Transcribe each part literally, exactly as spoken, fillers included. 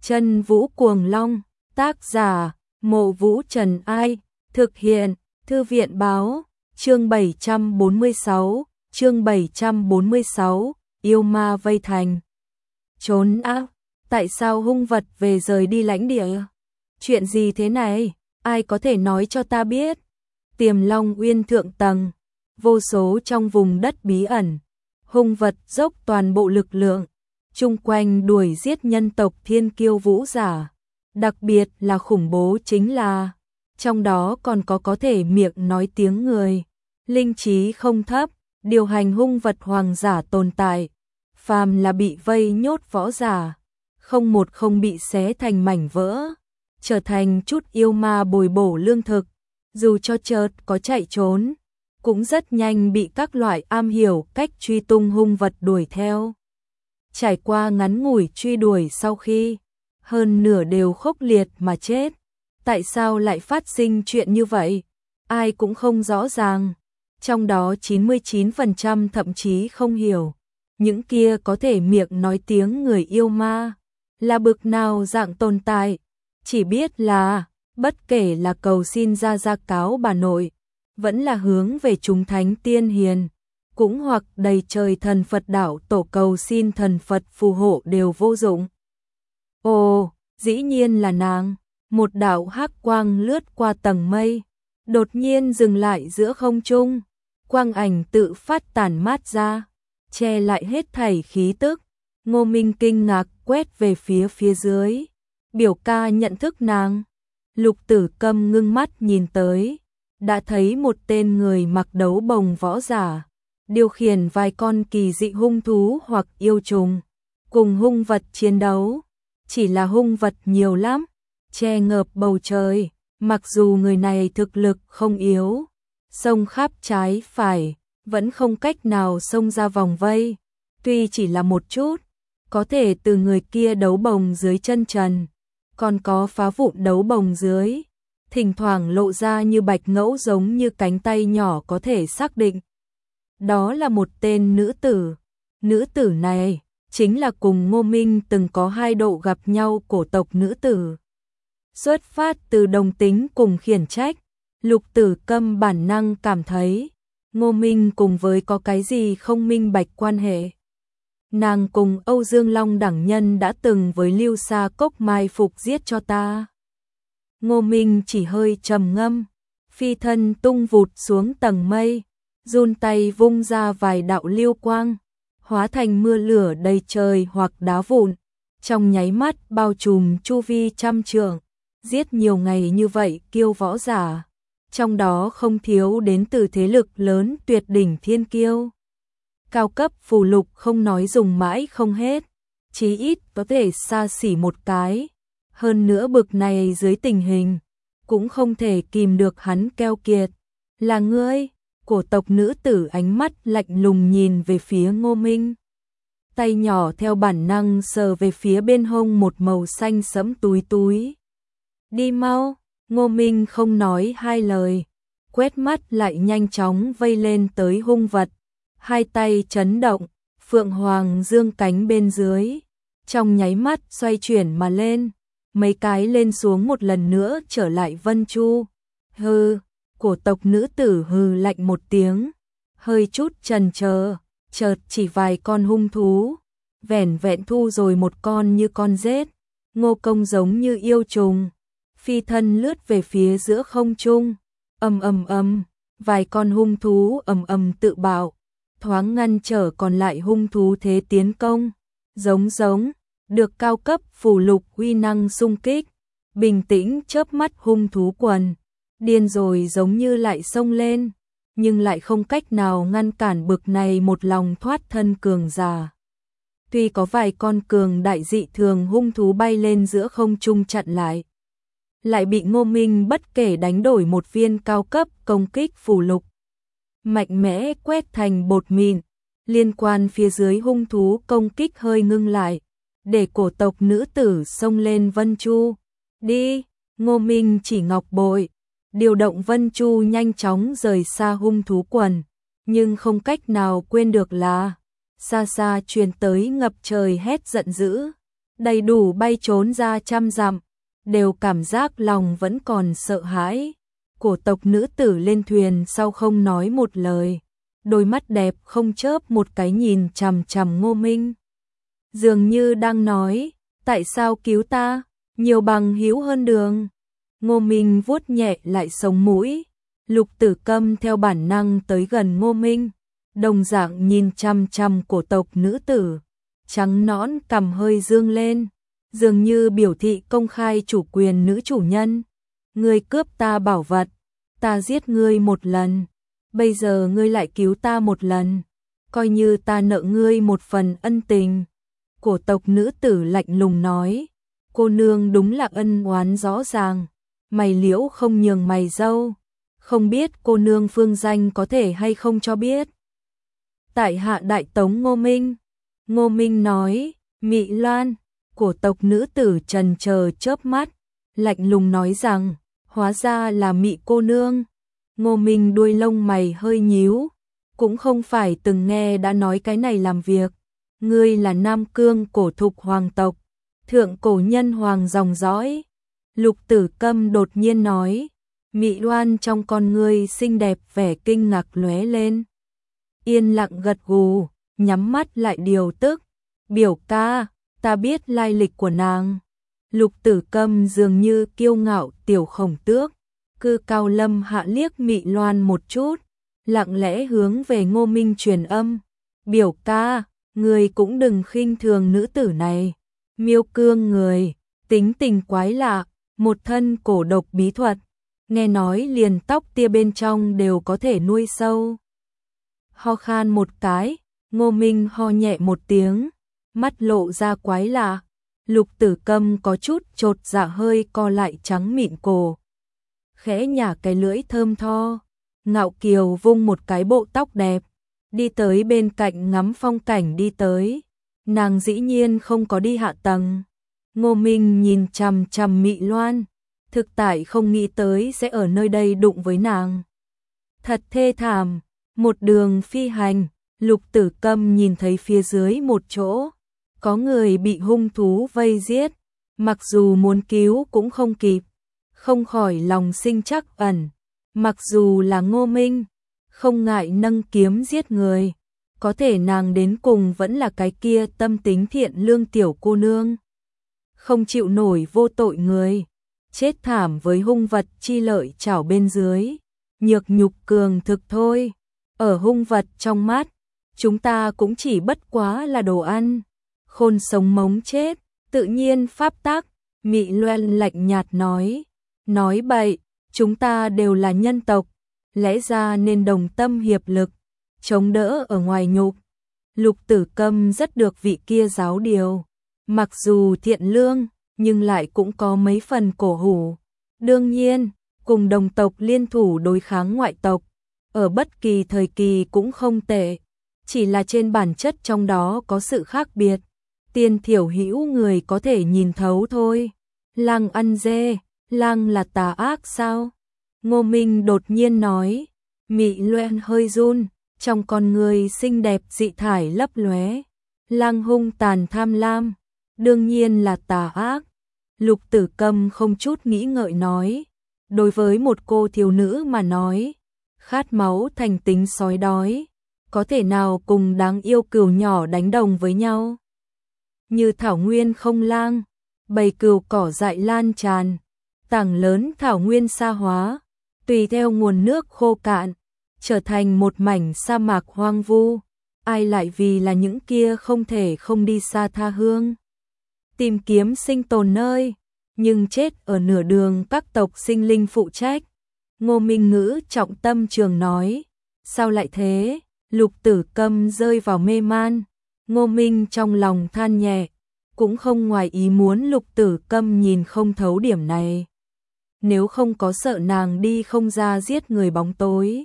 Chân Vũ Cuồng Long, tác giả, Mộ Vũ Trần Ai, thực hiện, Thư viện báo, chương bảy trăm bốn mươi sáu, chương bảy trăm bốn mươi sáu, yêu ma vây thành. Trốn ác, tại sao hung vật về rời đi lãnh địa? Chuyện gì thế này, ai có thể nói cho ta biết? Tiềm Long Uyên thượng tầng, vô số trong vùng đất bí ẩn, hung vật dốc toàn bộ lực lượng, chung quanh đuổi giết nhân tộc thiên kiêu vũ giả. Đặc biệt là khủng bố chính là, trong đó còn có có thể miệng nói tiếng người, linh trí không thấp, điều hành hung vật hoàng giả tồn tại. Phàm là bị vây nhốt võ giả, không một không bị xé thành mảnh vỡ, trở thành chút yêu ma bồi bổ lương thực, dù cho chợt có chạy trốn, cũng rất nhanh bị các loại am hiểu cách truy tung hung vật đuổi theo. Trải qua ngắn ngủi truy đuổi sau khi, hơn nửa đều khốc liệt mà chết. Tại sao lại phát sinh chuyện như vậy? Ai cũng không rõ ràng, trong đó chín mươi chín phần trăm thậm chí không hiểu. Những kia có thể miệng nói tiếng người yêu ma là bực nào dạng tồn tại, chỉ biết là bất kể là cầu xin ra gia cáo bà nội, vẫn là hướng về chúng thánh tiên hiền, cũng hoặc đầy trời thần Phật đạo tổ cầu xin thần Phật phù hộ đều vô dụng. Ồ, dĩ nhiên là nàng. Một đạo hắc quang lướt qua tầng mây, đột nhiên dừng lại giữa không trung, quang ảnh tự phát tản mát ra, che lại hết thảy khí tức. Ngô Minh kinh ngạc quét về phía phía dưới, biểu ca nhận thức nàng. Lục Tử Câm ngưng mắt nhìn tới, đã thấy một tên người mặc đấu bồng võ giả, điều khiển vài con kỳ dị hung thú hoặc yêu trùng, cùng hung vật chiến đấu. Chỉ là hung vật nhiều lắm, che ngợp bầu trời, mặc dù người này thực lực không yếu, xông khắp trái phải, vẫn không cách nào xông ra vòng vây. Tuy chỉ là một chút, có thể từ người kia đấu bồng dưới chân trần, còn có phá vụn đấu bồng dưới, thỉnh thoảng lộ ra như bạch ngẫu giống như cánh tay nhỏ có thể xác định. Đó là một tên nữ tử, nữ tử này chính là cùng Ngô Minh từng có hai độ gặp nhau cổ tộc nữ tử. Xuất phát từ đồng tính cùng khiển trách, Lục Tử Câm bản năng cảm thấy Ngô Minh cùng với có cái gì không minh bạch quan hệ. Nàng cùng Âu Dương Long đẳng nhân đã từng với Lưu Sa Cốc mai phục giết cho ta. Ngô Minh chỉ hơi trầm ngâm, phi thân tung vụt xuống tầng mây, run tay vung ra vài đạo lưu quang, hóa thành mưa lửa đầy trời hoặc đá vụn, trong nháy mắt bao trùm chu vi trăm trượng. Giết nhiều ngày như vậy kiêu võ giả, trong đó không thiếu đến từ thế lực lớn tuyệt đỉnh thiên kiêu. Cao cấp phù lục không nói dùng mãi không hết, chí ít có thể xa xỉ một cái. Hơn nữa bực này dưới tình hình, cũng không thể kìm được hắn keo kiệt. Là ngươi? Cổ tộc nữ tử ánh mắt lạnh lùng nhìn về phía Ngô Minh. Tay nhỏ theo bản năng sờ về phía bên hông một màu xanh sẫm túi túi. Đi mau, Ngô Minh không nói hai lời, quét mắt lại nhanh chóng vây lên tới hung vật, hai tay chấn động, phượng hoàng dương cánh bên dưới, trong nháy mắt xoay chuyển mà lên, mấy cái lên xuống một lần nữa trở lại Vân Chu. Hừ, cổ tộc nữ tử hừ lạnh một tiếng, hơi chút chần chờ, chợt chỉ vài con hung thú, vẻn vẹn thu rồi một con như con rết, Ngô Công giống như yêu trùng, phi thân lướt về phía giữa không trung, ầm ầm ầm, vài con hung thú ầm ầm tự bạo, thoáng ngăn trở còn lại hung thú thế tiến công. Giống giống, được cao cấp phù lục uy năng xung kích, bình tĩnh chớp mắt hung thú quần, điên rồi giống như lại xông lên, nhưng lại không cách nào ngăn cản bực này một lòng thoát thân cường giả. Tuy có vài con cường đại dị thường hung thú bay lên giữa không trung chặn lại, lại bị Ngô Minh bất kể đánh đổi một viên cao cấp công kích phù lục, mạnh mẽ quét thành bột mịn. Liên quan phía dưới hung thú công kích hơi ngưng lại, để cổ tộc nữ tử xông lên Vân Chu. Đi, Ngô Minh chỉ ngọc bội, điều động Vân Chu nhanh chóng rời xa hung thú quần, nhưng không cách nào quên được là xa xa truyền tới ngập trời hét giận dữ. đầy đủ bay trốn ra trăm dặm, đều cảm giác lòng vẫn còn sợ hãi. Cổ tộc nữ tử lên thuyền sau không nói một lời, đôi mắt đẹp không chớp một cái nhìn chằm chằm Ngô Minh. Dường như đang nói, tại sao cứu ta, nhiều bằng hữu hơn đường. Ngô Minh vuốt nhẹ lại sống mũi, Lục Tử Câm theo bản năng tới gần Ngô Minh, đồng dạng nhìn chằm chằm cổ tộc nữ tử, trắng nõn cằm hơi dương lên, dường như biểu thị công khai chủ quyền nữ chủ nhân. Ngươi cướp ta bảo vật, ta giết ngươi một lần, bây giờ ngươi lại cứu ta một lần, coi như ta nợ ngươi một phần ân tình. Cổ tộc nữ tử lạnh lùng nói, cô nương đúng là ân oán rõ ràng, mày liễu không nhường mày dâu, không biết cô nương phương danh có thể hay không cho biết. Tại hạ đại tống Ngô Minh. Ngô Minh nói, Mị Loan. Cổ tộc nữ tử trần chờ chớp mắt, lạnh lùng nói rằng, hóa ra là Mị cô nương. Ngô Minh đuôi lông mày hơi nhíu, cũng không phải từng nghe đã nói cái này làm việc. Ngươi là Nam Cương cổ thục hoàng tộc, thượng cổ nhân hoàng dòng dõi. Lục Tử Câm đột nhiên nói, Mị Loan trong con ngươi xinh đẹp vẻ kinh ngạc lóe lên. Yên lặng gật gù, nhắm mắt lại điều tức. Biểu ca, ta biết lai lịch của nàng. Lục Tử Câm dường như kiêu ngạo tiểu khổng tước, cư cao lâm hạ liếc Mị Loan một chút, lặng lẽ hướng về Ngô Minh truyền âm. Biểu ca, người cũng đừng khinh thường nữ tử này. Miêu cương người, tính tình quái lạ, một thân cổ độc bí thuật, nghe nói liền tóc tia bên trong đều có thể nuôi sâu. Ho khan một cái, Ngô Minh ho nhẹ một tiếng, mắt lộ ra quái lạ. Lục Tử Câm có chút chột dạ hơi co lại trắng mịn cổ, khẽ nhả cái lưỡi thơm tho, ngạo kiều vung một cái bộ tóc đẹp, đi tới bên cạnh ngắm phong cảnh đi tới. Nàng dĩ nhiên không có đi hạ tầng. Ngô Minh nhìn chằm chằm Mị Loan, thực tại không nghĩ tới sẽ ở nơi đây đụng với nàng. Thật thê thảm, một đường phi hành, Lục Tử Câm nhìn thấy phía dưới một chỗ, có người bị hung thú vây giết, mặc dù muốn cứu cũng không kịp, không khỏi lòng sinh trắc ẩn, mặc dù là Ngô Minh, không ngại nâng kiếm giết người, có thể nàng đến cùng vẫn là cái kia tâm tính thiện lương tiểu cô nương, không chịu nổi vô tội người, chết thảm với hung vật chi lợi chảo bên dưới, nhược nhục cường thực thôi, ở hung vật trong mắt, chúng ta cũng chỉ bất quá là đồ ăn, khôn sống mống chết, tự nhiên pháp tắc. Mị Loan lạnh nhạt nói, nói bậy, chúng ta đều là nhân tộc, lẽ ra nên đồng tâm hiệp lực, chống đỡ ở ngoài nhục. Lục Tử Câm rất được vị kia giáo điều, mặc dù thiện lương, nhưng lại cũng có mấy phần cổ hủ. Đương nhiên, cùng đồng tộc liên thủ đối kháng ngoại tộc, ở bất kỳ thời kỳ cũng không tệ, chỉ là trên bản chất trong đó có sự khác biệt. Tiên thiểu hữu người có thể nhìn thấu thôi. Lang ăn dê, lang là tà ác sao? Ngô Minh đột nhiên nói. Mị Loan hơi run, trong con người xinh đẹp dị thải lấp lóe. Lang hung tàn tham lam, đương nhiên là tà ác. Lục Tử Câm không chút nghĩ ngợi nói. Đối với một cô thiếu nữ mà nói, khát máu thành tính sói đói, có thể nào cùng đáng yêu cừu nhỏ đánh đồng với nhau? Như thảo nguyên không lang, bầy cừu cỏ dại lan tràn, tảng lớn thảo nguyên sa hóa, tùy theo nguồn nước khô cạn, trở thành một mảnh sa mạc hoang vu, ai lại vì là những kia không thể không đi xa tha hương, tìm kiếm sinh tồn nơi, nhưng chết ở nửa đường các tộc sinh linh phụ trách. Ngô Minh Ngữ trọng tâm trường nói, sao lại thế? Lục Tử Câm rơi vào mê man. Ngô Minh trong lòng than nhẹ, cũng không ngoài ý muốn Lục Tử Câm nhìn không thấu điểm này. Nếu không có sợ nàng đi không ra giết người bóng tối,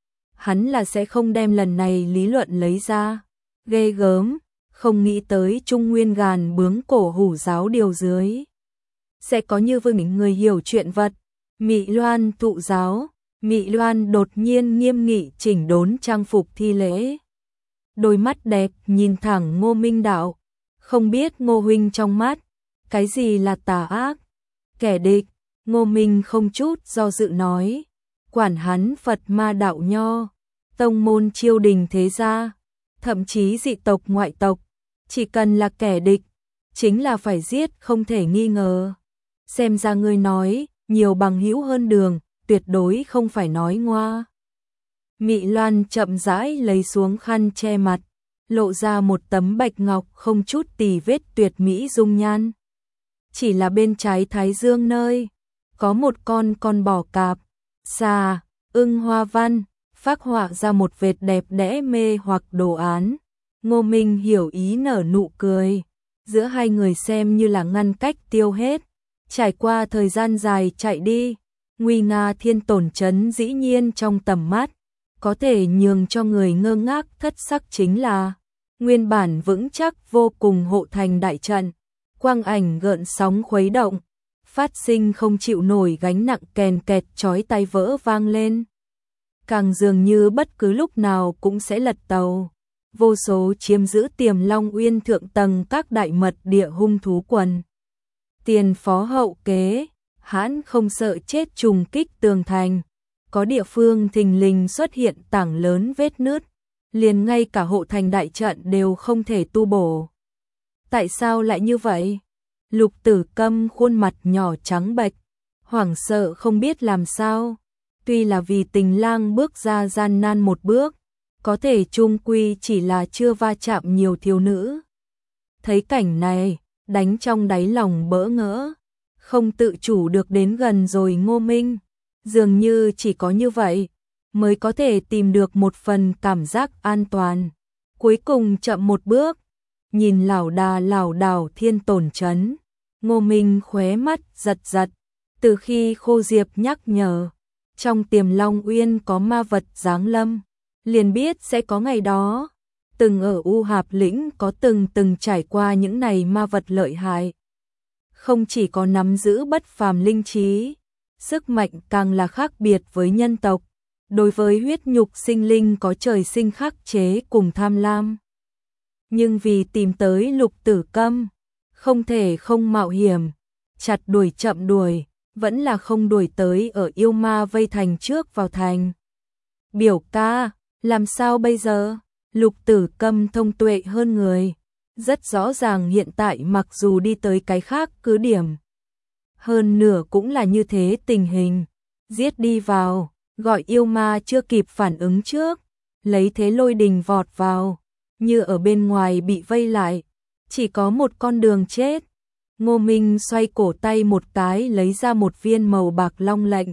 hắn là sẽ không đem lần này lý luận lấy ra. Ghê gớm, không nghĩ tới Trung Nguyên gàn bướng cổ hủ giáo điều dưới sẽ có như vương những người hiểu chuyện vật. Mị Loan thụ giáo, Mị Loan đột nhiên nghiêm nghị chỉnh đốn trang phục thi lễ. Đôi mắt đẹp nhìn thẳng Ngô Minh đạo, Không biết Ngô huynh trong mắt, cái gì là tà ác? Kẻ địch, Ngô Minh không chút do dự nói, quản hắn Phật ma đạo nho, tông môn triều đình thế gia, thậm chí dị tộc ngoại tộc, chỉ cần là kẻ địch, chính là phải giết không thể nghi ngờ. Xem ra ngươi nói, nhiều bằng hữu hơn đường, tuyệt đối không phải nói ngoa. Mị Loan chậm rãi lấy xuống khăn che mặt, lộ ra một tấm bạch ngọc không chút tì vết tuyệt mỹ dung nhan. Chỉ là bên trái thái dương nơi, có một con con bò cạp, xà, ưng hoa văn, phác họa ra một vệt đẹp đẽ mê hoặc đồ án. Ngô Minh hiểu ý nở nụ cười, giữa hai người xem như là ngăn cách tiêu hết. Trải qua thời gian dài chạy đi, nguy nga thiên tổn trấn dĩ nhiên trong tầm mắt, có thể nhường cho người ngơ ngác thất sắc chính là nguyên bản vững chắc vô cùng hộ thành đại trận, quang ảnh gợn sóng khuấy động, phát sinh không chịu nổi gánh nặng kèn kẹt chói tai vỡ vang lên. Càng dường như bất cứ lúc nào cũng sẽ lật tàu, vô số chiếm giữ Tiềm Long Uyên thượng tầng các đại mật địa hung thú quần. Tiền phó hậu kế, hãn không sợ chết trùng kích tường thành, có địa phương thình lình xuất hiện tảng lớn vết nứt, liền ngay cả hộ thành đại trận đều không thể tu bổ. Tại sao lại như vậy? Lục Tử Câm khuôn mặt nhỏ trắng bệch, hoảng sợ không biết làm sao. Tuy là vì Tình Lang bước ra gian nan một bước, có thể chung quy chỉ là chưa va chạm nhiều thiếu nữ. Thấy cảnh này, đánh trong đáy lòng bỡ ngỡ, không tự chủ được đến gần rồi Ngô Minh. Dường như chỉ có như vậy, mới có thể tìm được một phần cảm giác an toàn. Cuối cùng chậm một bước, nhìn lảo đà lảo đảo thiên tổn trấn, Ngô Minh khóe mắt giật giật, từ khi Khô Diệp nhắc nhở, trong Tiềm Long Uyên có ma vật giáng lâm, liền biết sẽ có ngày đó. Từng ở U Hạp lĩnh có từng từng trải qua những này ma vật lợi hại. Không chỉ có nắm giữ bất phàm linh trí, sức mạnh càng là khác biệt với nhân tộc. Đối với huyết nhục sinh linh có trời sinh khắc chế cùng tham lam. Nhưng vì tìm tới Lục Tử Câm, không thể không mạo hiểm, chặt đuổi chậm đuổi, vẫn là không đuổi tới ở yêu ma vây thành trước vào thành. Biểu ca, làm sao bây giờ? Lục Tử Câm thông tuệ hơn người, rất rõ ràng hiện tại mặc dù đi tới cái khác cứ điểm, hơn nửa cũng là như thế tình hình, giết đi vào, gọi yêu ma chưa kịp phản ứng trước, lấy thế lôi đình vọt vào, như ở bên ngoài bị vây lại, chỉ có một con đường chết. Ngô Minh xoay cổ tay một cái lấy ra một viên màu bạc long lệnh,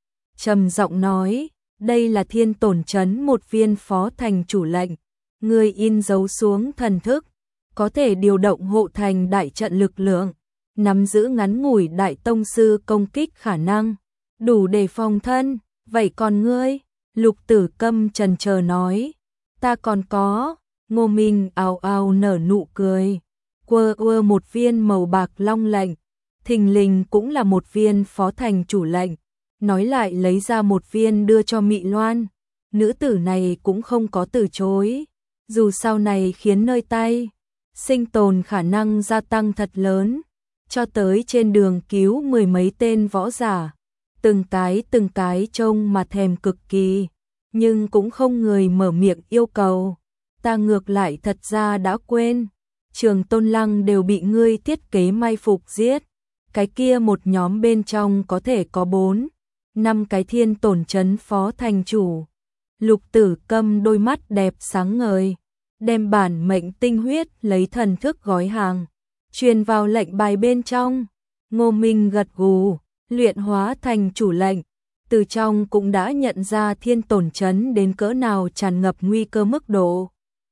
trầm giọng nói, đây là thiên tổn trấn một viên phó thành chủ lệnh, người in dấu xuống thần thức, có thể điều động hộ thành đại trận lực lượng, nắm giữ ngắn ngủi đại tông sư công kích khả năng, đủ để phòng thân. Vậy còn ngươi? Lục Tử Câm chần chờ nói, ta còn có. Ngô Minh ào ào nở nụ cười, quơ quơ một viên màu bạc long lệnh, thình lình cũng là một viên phó thành chủ lệnh, nói lại lấy ra một viên đưa cho Mị Loan. Nữ tử này cũng không có từ chối, dù sau này khiến nơi tay, sinh tồn khả năng gia tăng thật lớn, cho tới trên đường cứu mười mấy tên võ giả, từng cái từng cái trông mà thèm cực kỳ, nhưng cũng không người mở miệng yêu cầu. Ta ngược lại thật ra đã quên, Trường Tôn Lăng đều bị ngươi thiết kế mai phục giết, cái kia một nhóm bên trong có thể có bốn, năm cái thiên tổn trấn phó thành chủ. Lục Tử Câm đôi mắt đẹp sáng ngời, đem bản mệnh tinh huyết lấy thần thức gói hàng, truyền vào lệnh bài bên trong. Ngô Minh gật gù, luyện hóa thành chủ lệnh, từ trong cũng đã nhận ra thiên tổn trấn đến cỡ nào tràn ngập nguy cơ mức độ.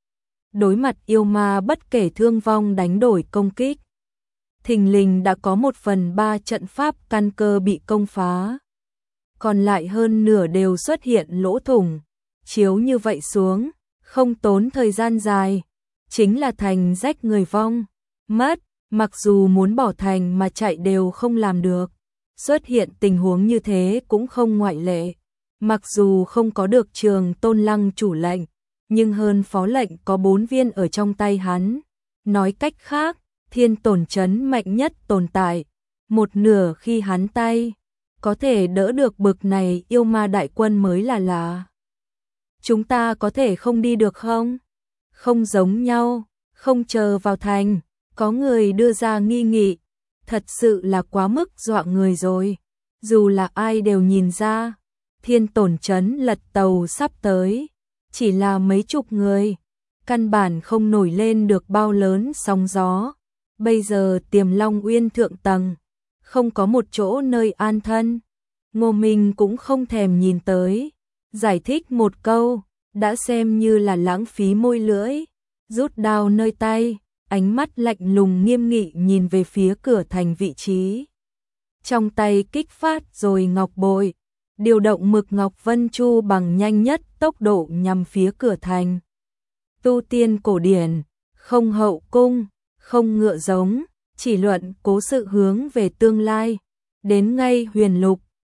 Đối mặt yêu ma bất kể thương vong đánh đổi công kích, thình lình đã có một phần ba trận pháp căn cơ bị công phá, còn lại hơn nửa đều xuất hiện lỗ thủng. Chiếu như vậy xuống, không tốn thời gian dài, chính là thành rách người vong mất, mặc dù muốn bỏ thành mà chạy đều không làm được. Xuất hiện tình huống như thế cũng không ngoại lệ, mặc dù không có được Trường Tôn Lăng chủ lệnh, nhưng hơn phó lệnh có bốn viên ở trong tay hắn, Nói cách khác, thiên tổn trấn mạnh nhất tồn tại, một nửa khi hắn tay, có thể đỡ được bực này yêu ma đại quân mới là lạ. Chúng ta có thể không đi được không? Không giống nhau, không chờ vào thành, có người đưa ra nghi nghị, thật sự là quá mức dọa người rồi. Dù là ai đều nhìn ra, thiên tổn trấn lật tàu sắp tới, chỉ là mấy chục người, căn bản không nổi lên được bao lớn sóng gió. Bây giờ Tiềm Long Uyên thượng tầng, không có một chỗ nơi an thân. Ngô Minh cũng không thèm nhìn tới, giải thích một câu, đã xem như là lãng phí môi lưỡi, rút đao nơi tay, ánh mắt lạnh lùng nghiêm nghị nhìn về phía cửa thành vị trí. Trong tay kích phát rồi ngọc bội, điều động mực ngọc vân chu bằng nhanh nhất tốc độ nhằm phía cửa thành. Tu tiên cổ điển, không hậu cung, không ngựa giống, chỉ luận cố sự hướng về tương lai, đến ngay huyền lục,